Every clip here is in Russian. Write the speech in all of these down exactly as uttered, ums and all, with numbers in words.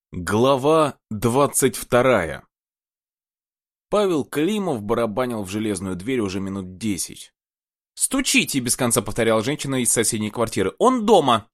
Глава двадцать вторая. Павел Климов барабанил в железную дверь уже минут десять. «Стучите!» — без конца повторяла женщина из соседней квартиры. «Он дома!»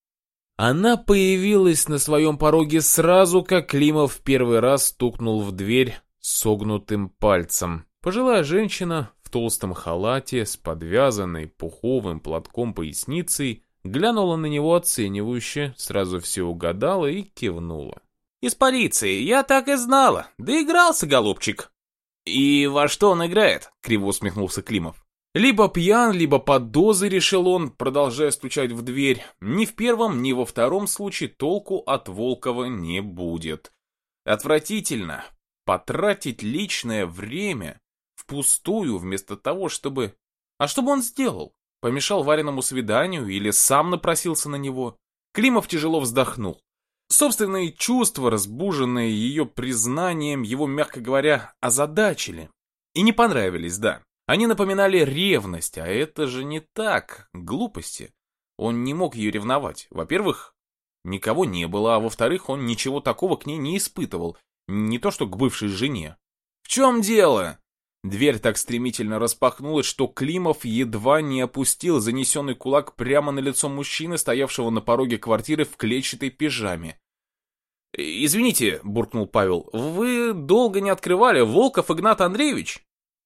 Она появилась на своем пороге сразу, как Климов в первый раз стукнул в дверь согнутым пальцем. Пожилая женщина в толстом халате с подвязанной пуховым платком поясницей глянула на него оценивающе, сразу все угадала и кивнула. «Из полиции, я так и знала. Доигрался, голубчик». «И во что он играет?» — криво усмехнулся Климов. «Либо пьян, либо под дозой», — решил он, продолжая стучать в дверь. «Ни в первом, ни во втором случае толку от Волкова не будет. Отвратительно потратить личное время впустую вместо того, чтобы... А что бы он сделал? Помешал Вариному свиданию или сам напросился на него?» Климов тяжело вздохнул. Собственные чувства, разбуженные ее признанием, его, мягко говоря, озадачили. И не понравились, да. Они напоминали ревность, а это же не так, глупости. Он не мог ее ревновать. Во-первых, никого не было, а во-вторых, он ничего такого к ней не испытывал. Не то что к бывшей жене. «В чем дело?» Дверь так стремительно распахнулась, что Климов едва не опустил занесенный кулак прямо на лицо мужчины, стоявшего на пороге квартиры в клетчатой пижаме. «Извините», — буркнул Павел, — «вы долго не открывали, Волков Игнат Андреевич?»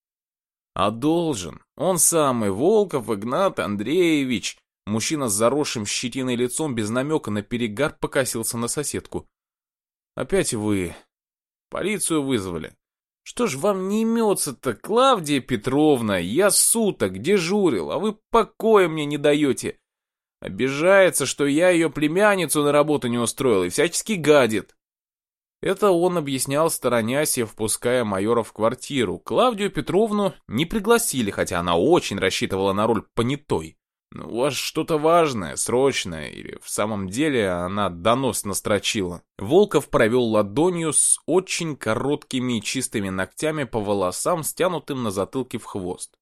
«А должен. Он самый, Волков Игнат Андреевич». Мужчина с заросшим щетиной лицом без намека на перегар покосился на соседку. «Опять вы. Полицию вызвали. Что ж вам не имется-то, Клавдия Петровна? Я суток дежурил, а вы покоя мне не даете. Обижается, что я ее племянницу на работу не устроил и всячески гадит». Это он объяснял, сторонясь и впуская майора в квартиру. Клавдию Петровну не пригласили, хотя она очень рассчитывала на роль понятой. «У вас что-то важное, срочное, или в самом деле она донос настрочила?» Волков провел ладонью с очень короткими и чистыми ногтями по волосам, стянутым на затылке в хвост.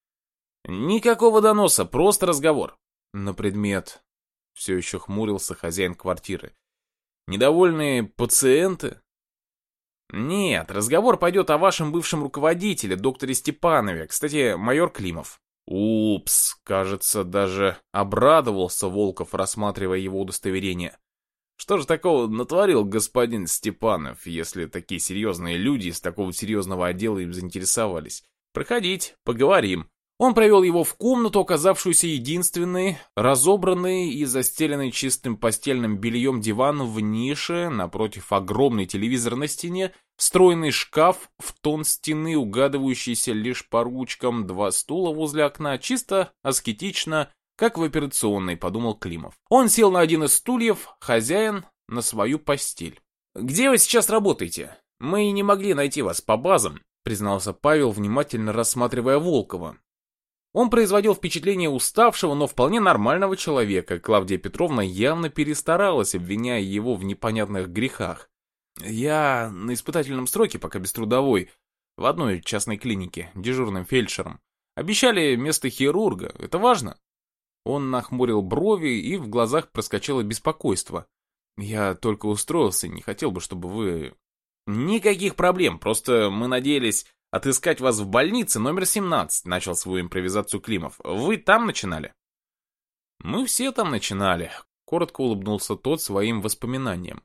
«Никакого доноса, просто разговор». На предмет. Все еще хмурился хозяин квартиры. «Недовольные пациенты?» «Нет, разговор пойдет о вашем бывшем руководителе, докторе Степанове, кстати, майор Климов». «Упс», кажется, даже обрадовался Волков, рассматривая его удостоверение. «Что же такого натворил господин Степанов, если такие серьезные люди из такого серьезного отдела им заинтересовались? Проходите, поговорим». Он провел его в комнату, оказавшуюся единственной, разобранной и застеленной чистым постельным бельем диван в нише, напротив огромный телевизор на стене, встроенный шкаф в тон стены, угадывающийся лишь по ручкам, два стула возле окна, чисто, аскетично, как в операционной, подумал Климов. Он сел на один из стульев, хозяин на свою постель. «Где вы сейчас работаете? Мы не могли найти вас по базам», признался Павел, внимательно рассматривая Волкова. Он производил впечатление уставшего, но вполне нормального человека. Клавдия Петровна явно перестаралась, обвиняя его в непонятных грехах. «Я на испытательном сроке, пока беструдовой, в одной частной клинике, дежурным фельдшером. Обещали место хирурга, это важно?» Он нахмурил брови, и в глазах проскочило беспокойство. «Я только устроился, не хотел бы, чтобы вы...» «Никаких проблем, просто мы надеялись отыскать вас в больнице номер семнадцать», начал свою импровизацию Климов. «Вы там начинали?» «Мы все там начинали», коротко улыбнулся тот своим воспоминаниям.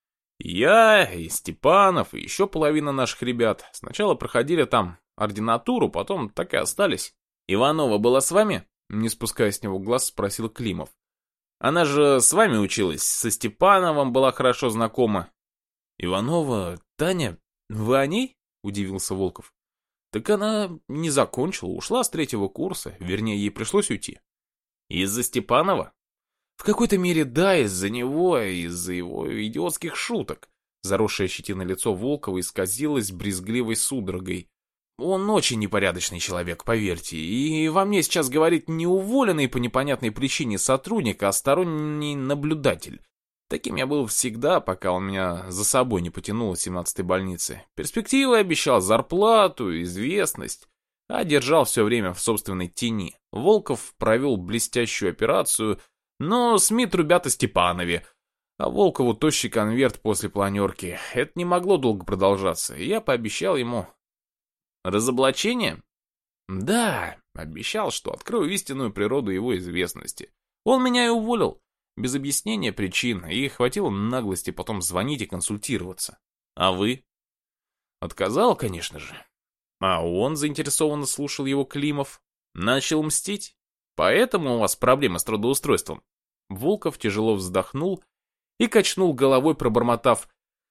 «Я и Степанов, и еще половина наших ребят сначала проходили там ординатуру, потом так и остались». «Иванова была с вами?» Не спуская с него глаз, спросил Климов. «Она же с вами училась, со Степановым была хорошо знакома». «Иванова, Таня, вы о ней?» Удивился Волков. «Так она не закончила, ушла с третьего курса, вернее, ей пришлось уйти». «Из-за Степанова?» «В какой-то мере да, из-за него, из-за его идиотских шуток». Заросшее щетиной лицо Волкова исказилось брезгливой судорогой. «Он очень непорядочный человек, поверьте, и во мне сейчас говорит не уволенный по непонятной причине сотрудник, а сторонний наблюдатель. Таким я был всегда, пока он меня за собой не потянул из семнадцатой больницы. Перспективы обещал, зарплату, известность, а держал все время в собственной тени. Волков провел блестящую операцию, но СМИ трубят о Степанове. А Волкову тощий конверт после планерки. Это не могло долго продолжаться, и я пообещал ему... Разоблачение? Да, обещал, что открою истинную природу его известности. Он меня и уволил, без объяснения причин, и хватило наглости потом звонить и консультироваться. А вы? Отказал, конечно же. А он заинтересованно слушал его Климов. Начал мстить? Поэтому у вас проблема с трудоустройством? Волков тяжело вздохнул и качнул головой, пробормотав: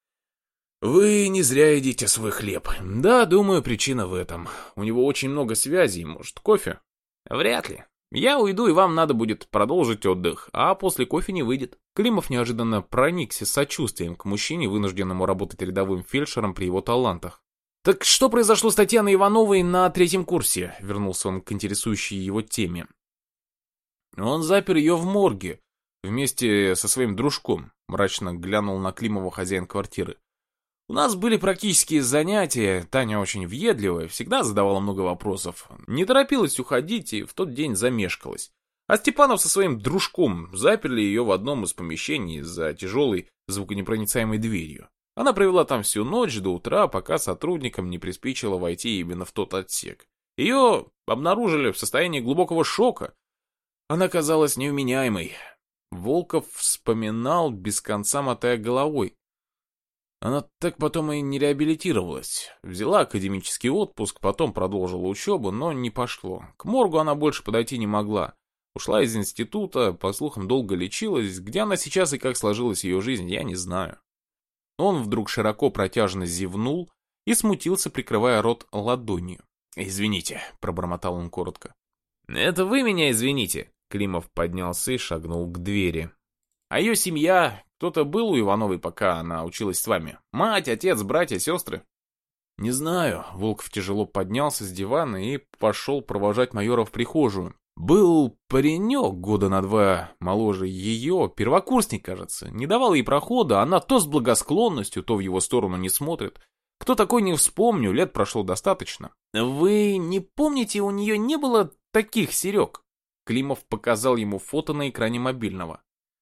«Вы не зря едите свой хлеб. Да, думаю, причина в этом. У него очень много связей, может, кофе?» «Вряд ли. Я уйду, и вам надо будет продолжить отдых, а после кофе не выйдет». Климов неожиданно проникся сочувствием к мужчине, вынужденному работать рядовым фельдшером при его талантах. «Так что произошло с Татьяной Ивановой на третьем курсе?» — вернулся он к интересующей его теме. «Он запер ее в морге вместе со своим дружком», — мрачно глянул на Климова хозяин квартиры. «У нас были практические занятия, Таня очень въедливая, всегда задавала много вопросов, не торопилась уходить и в тот день замешкалась. А Степанов со своим дружком заперли ее в одном из помещений за тяжелой звуконепроницаемой дверью. Она провела там всю ночь до утра, пока сотрудникам не приспичило войти именно в тот отсек. Ее обнаружили в состоянии глубокого шока. Она казалась невменяемой». Волков вспоминал, без конца мотая головой. Она так потом и не реабилитировалась. Взяла академический отпуск, потом продолжила учебу, но не пошло. К моргу она больше подойти не могла. Ушла из института, по слухам, долго лечилась. Где она сейчас и как сложилась ее жизнь, я не знаю. Он вдруг широко протяжно зевнул и смутился, прикрывая рот ладонью. «Извините», — пробормотал он коротко. «Это вы меня извините?» Климов поднялся и шагнул к двери. «А ее семья... Кто-то был у Ивановой, пока она училась с вами? Мать, отец, братья, сестры?» «Не знаю». Волков тяжело поднялся с дивана и пошел провожать майора в прихожую. «Был паренек года на два моложе ее, первокурсник, кажется. Не давал ей прохода, она то с благосклонностью, то в его сторону не смотрит. Кто такой, не вспомню, лет прошло достаточно». «Вы не помните, у нее не было таких серег?» Климов показал ему фото на экране мобильного.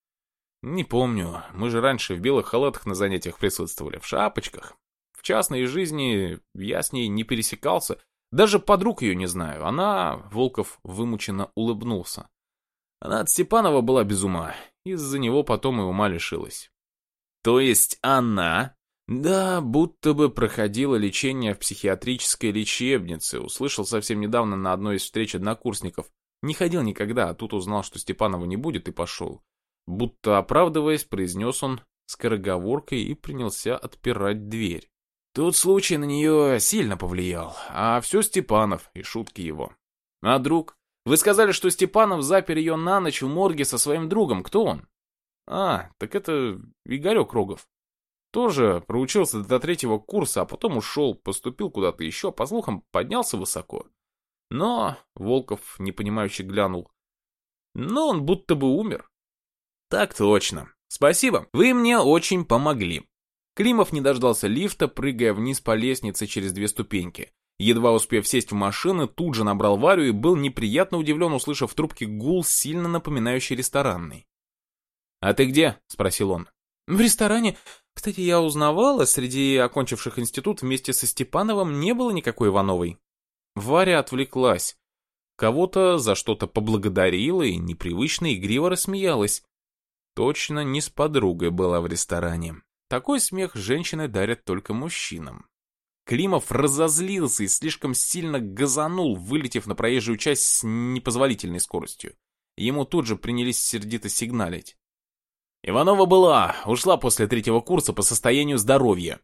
«Не помню. Мы же раньше в белых халатах на занятиях присутствовали, в шапочках. В частной жизни я с ней не пересекался. Даже подруг ее не знаю. Она...» Волков вымученно улыбнулся. «Она от Степанова была без ума. Из-за него потом и ума лишилась». «То есть она...» «Да, будто бы проходила лечение в психиатрической лечебнице. Услышал совсем недавно на одной из встреч однокурсников. Не ходил никогда, а тут узнал, что Степанова не будет, и пошел». Будто оправдываясь, произнес он скороговоркой и принялся отпирать дверь. Тот случай на нее сильно повлиял, а все Степанов и шутки его. «А друг? Вы сказали, что Степанов запер ее на ночь в морге со своим другом. Кто он?» «А, так это Игорек Рогов. Тоже проучился до третьего курса, а потом ушел, поступил куда-то еще, по слухам, поднялся высоко. Но...» Волков непонимающе глянул. «Но он будто бы умер». «Так точно. Спасибо. Вы мне очень помогли». Климов не дождался лифта, прыгая вниз по лестнице через две ступеньки. Едва успев сесть в машину, тут же набрал Варю и был неприятно удивлен, услышав в трубке гул, сильно напоминающий ресторанный. «А ты где?» — спросил он. «В ресторане. Кстати, я узнавала, среди окончивших институт вместе со Степановым не было никакой Ивановой». Варя отвлеклась. Кого-то за что-то поблагодарила и непривычно игриво рассмеялась. Точно не с подругой была в ресторане. Такой смех женщины дарят только мужчинам. Климов разозлился и слишком сильно газанул, вылетев на проезжую часть с непозволительной скоростью. Ему тут же принялись сердито сигналить. «Иванова была, ушла после третьего курса по состоянию здоровья».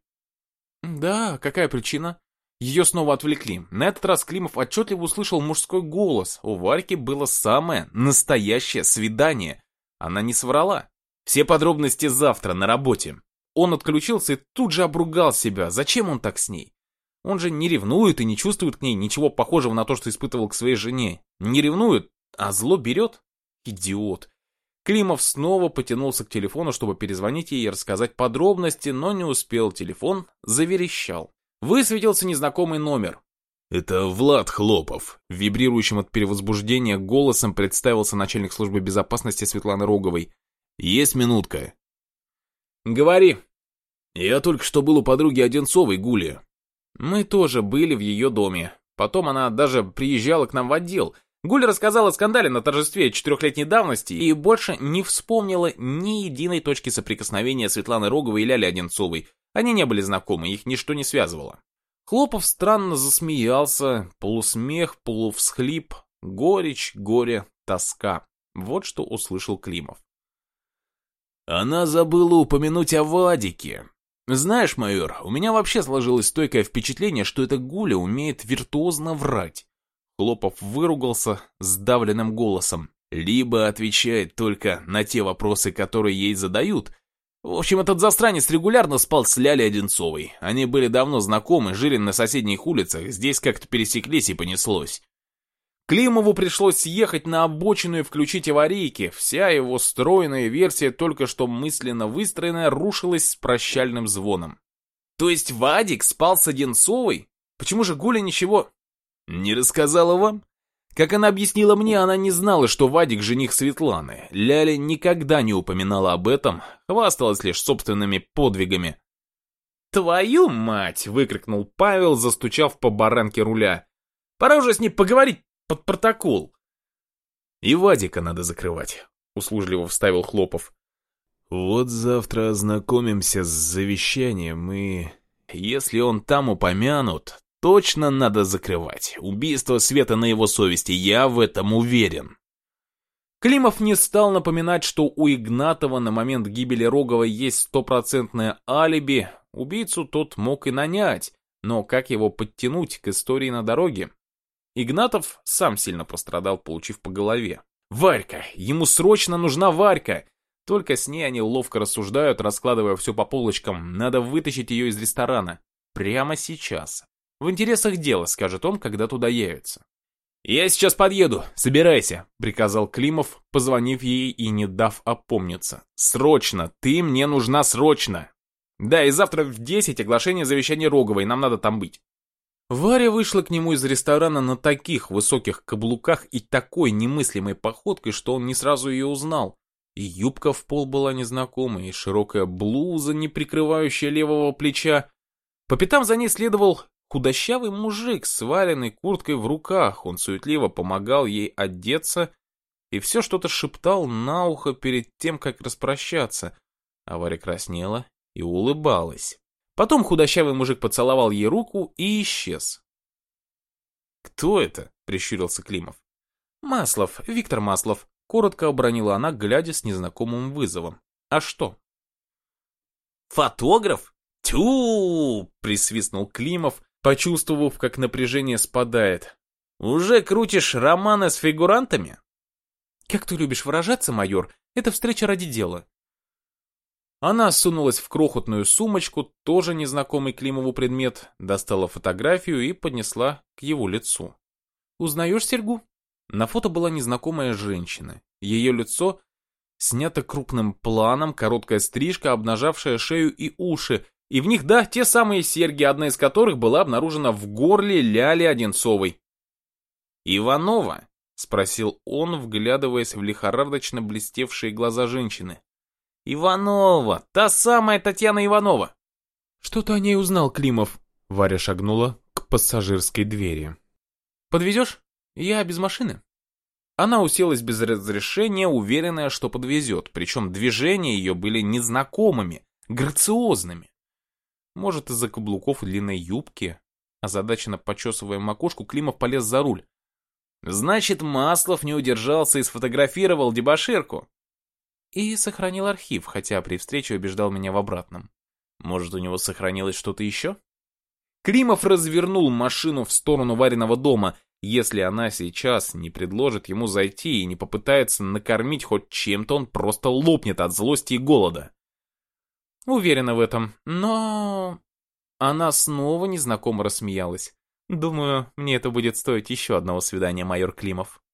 «Да, какая причина?» Ее снова отвлекли. На этот раз Климов отчетливо услышал мужской голос. У Варьки было самое настоящее свидание. Она не соврала. Все подробности завтра на работе. Он отключился и тут же обругал себя. Зачем он так с ней? Он же не ревнует и не чувствует к ней ничего похожего на то, что испытывал к своей жене. Не ревнует, а зло берет? Идиот. Климов снова потянулся к телефону, чтобы перезвонить ей и рассказать подробности, но не успел. Телефон заверещал. Высветился незнакомый номер. «Это Влад Хлопов», — вибрирующим от перевозбуждения голосом представился начальник службы безопасности Светланы Роговой. «Есть минутка?» Говори. Я только что был у подруги Одинцовой, Гули. Мы тоже были в ее доме. Потом она даже приезжала к нам в отдел. Гуля рассказала о скандале на торжестве четырехлетней давности и больше не вспомнила ни единой точки соприкосновения Светланы Роговой и Ляли Одинцовой. Они не были знакомы, их ничто не связывало. Хлопов странно засмеялся, полусмех, полувсхлип, горечь, горе, тоска. Вот что услышал Климов. Она забыла упомянуть о Вадике. Знаешь, майор, у меня вообще сложилось стойкое впечатление, что эта Гуля умеет виртуозно врать. Хлопов выругался сдавленным голосом. Либо отвечает только на те вопросы, которые ей задают. В общем, этот засранец регулярно спал с Лялей Одинцовой. Они были давно знакомы, жили на соседних улицах, здесь как-то пересеклись и понеслось. Климову пришлось ехать на обочину и включить аварийки. Вся его стройная версия, только что мысленно выстроенная, рушилась с прощальным звоном. То есть Вадик спал с Одинцовой? Почему же Гуля ничего не рассказала вам? Как она объяснила мне, она не знала, что Вадик жених Светланы. Ляля никогда не упоминала об этом, хвасталась лишь собственными подвигами. «Твою мать!» — выкрикнул Павел, застучав по баранке руля. «Пора уже с ней поговорить под протокол». «И Вадика надо закрывать», — услужливо вставил Хлопов. «Вот завтра ознакомимся с завещанием и... Если он там упомянут, точно надо закрывать. Убийство Света на его совести, я в этом уверен». Климов не стал напоминать, что у Игнатова на момент гибели Роговой есть стопроцентное алиби. Убийцу тот мог и нанять, но как его подтянуть к истории на дороге? Игнатов сам сильно пострадал, получив по голове. Варька! Ему срочно нужна Варька! Только с ней они ловко рассуждают, раскладывая все по полочкам. Надо вытащить ее из ресторана. Прямо сейчас. В интересах дела, скажет он, когда туда явится. «Я сейчас подъеду, собирайся», — приказал Климов, позвонив ей и не дав опомниться. «Срочно! Ты мне нужна срочно!» «Да, и завтра в десять оглашение завещания Роговой, нам надо там быть». Варя вышла к нему из ресторана на таких высоких каблуках и такой немыслимой походкой, что он не сразу ее узнал. И юбка в пол была незнакомая, и широкая блуза, не прикрывающая левого плеча. По пятам за ней следовал худощавый мужик с сваленной курткой в руках. Он суетливо помогал ей одеться и все что-то шептал на ухо перед тем, как распрощаться. А Варя краснела и улыбалась. Потом худощавый мужик поцеловал ей руку и исчез. «Кто это?» — прищурился Климов. «Маслов, Виктор Маслов», — коротко обронила она, глядя с незнакомым вызовом. «А что?» «Фотограф? Тю!» — присвистнул Климов, почувствовав, как напряжение спадает. «Уже крутишь романы с фигурантами?» «Как ты любишь выражаться, майор, это встреча ради дела». Она сунулась в крохотную сумочку, тоже незнакомый Климову предмет, достала фотографию и поднесла к его лицу. «Узнаешь Сергу?» На фото была незнакомая женщина. Ее лицо снято крупным планом, короткая стрижка, обнажавшая шею и уши, и в них, да, те самые серьги, одна из которых была обнаружена в горле Ляли Одинцовой. «Иванова?» — спросил он, вглядываясь в лихорадочно блестевшие глаза женщины. «Иванова! Та самая Татьяна Иванова!» «Что-то о ней узнал Климов». Варя шагнула к пассажирской двери. «Подвезешь? Я без машины». Она уселась без разрешения, уверенная, что подвезет, причем движения ее были незнакомыми, грациозными. Может, из-за каблуков и длинной юбки? Озадаченно почесывая макушку, Климов полез за руль. «Значит, Маслов не удержался и сфотографировал дебоширку». И сохранил архив, хотя при встрече убеждал меня в обратном. Может, у него сохранилось что-то еще? Климов развернул машину в сторону Вариного дома. Если она сейчас не предложит ему зайти и не попытается накормить хоть чем-то, он просто лопнет от злости и голода. Уверена в этом, но... Она снова незнакомо рассмеялась. Думаю, мне это будет стоить еще одного свидания, майор Климов.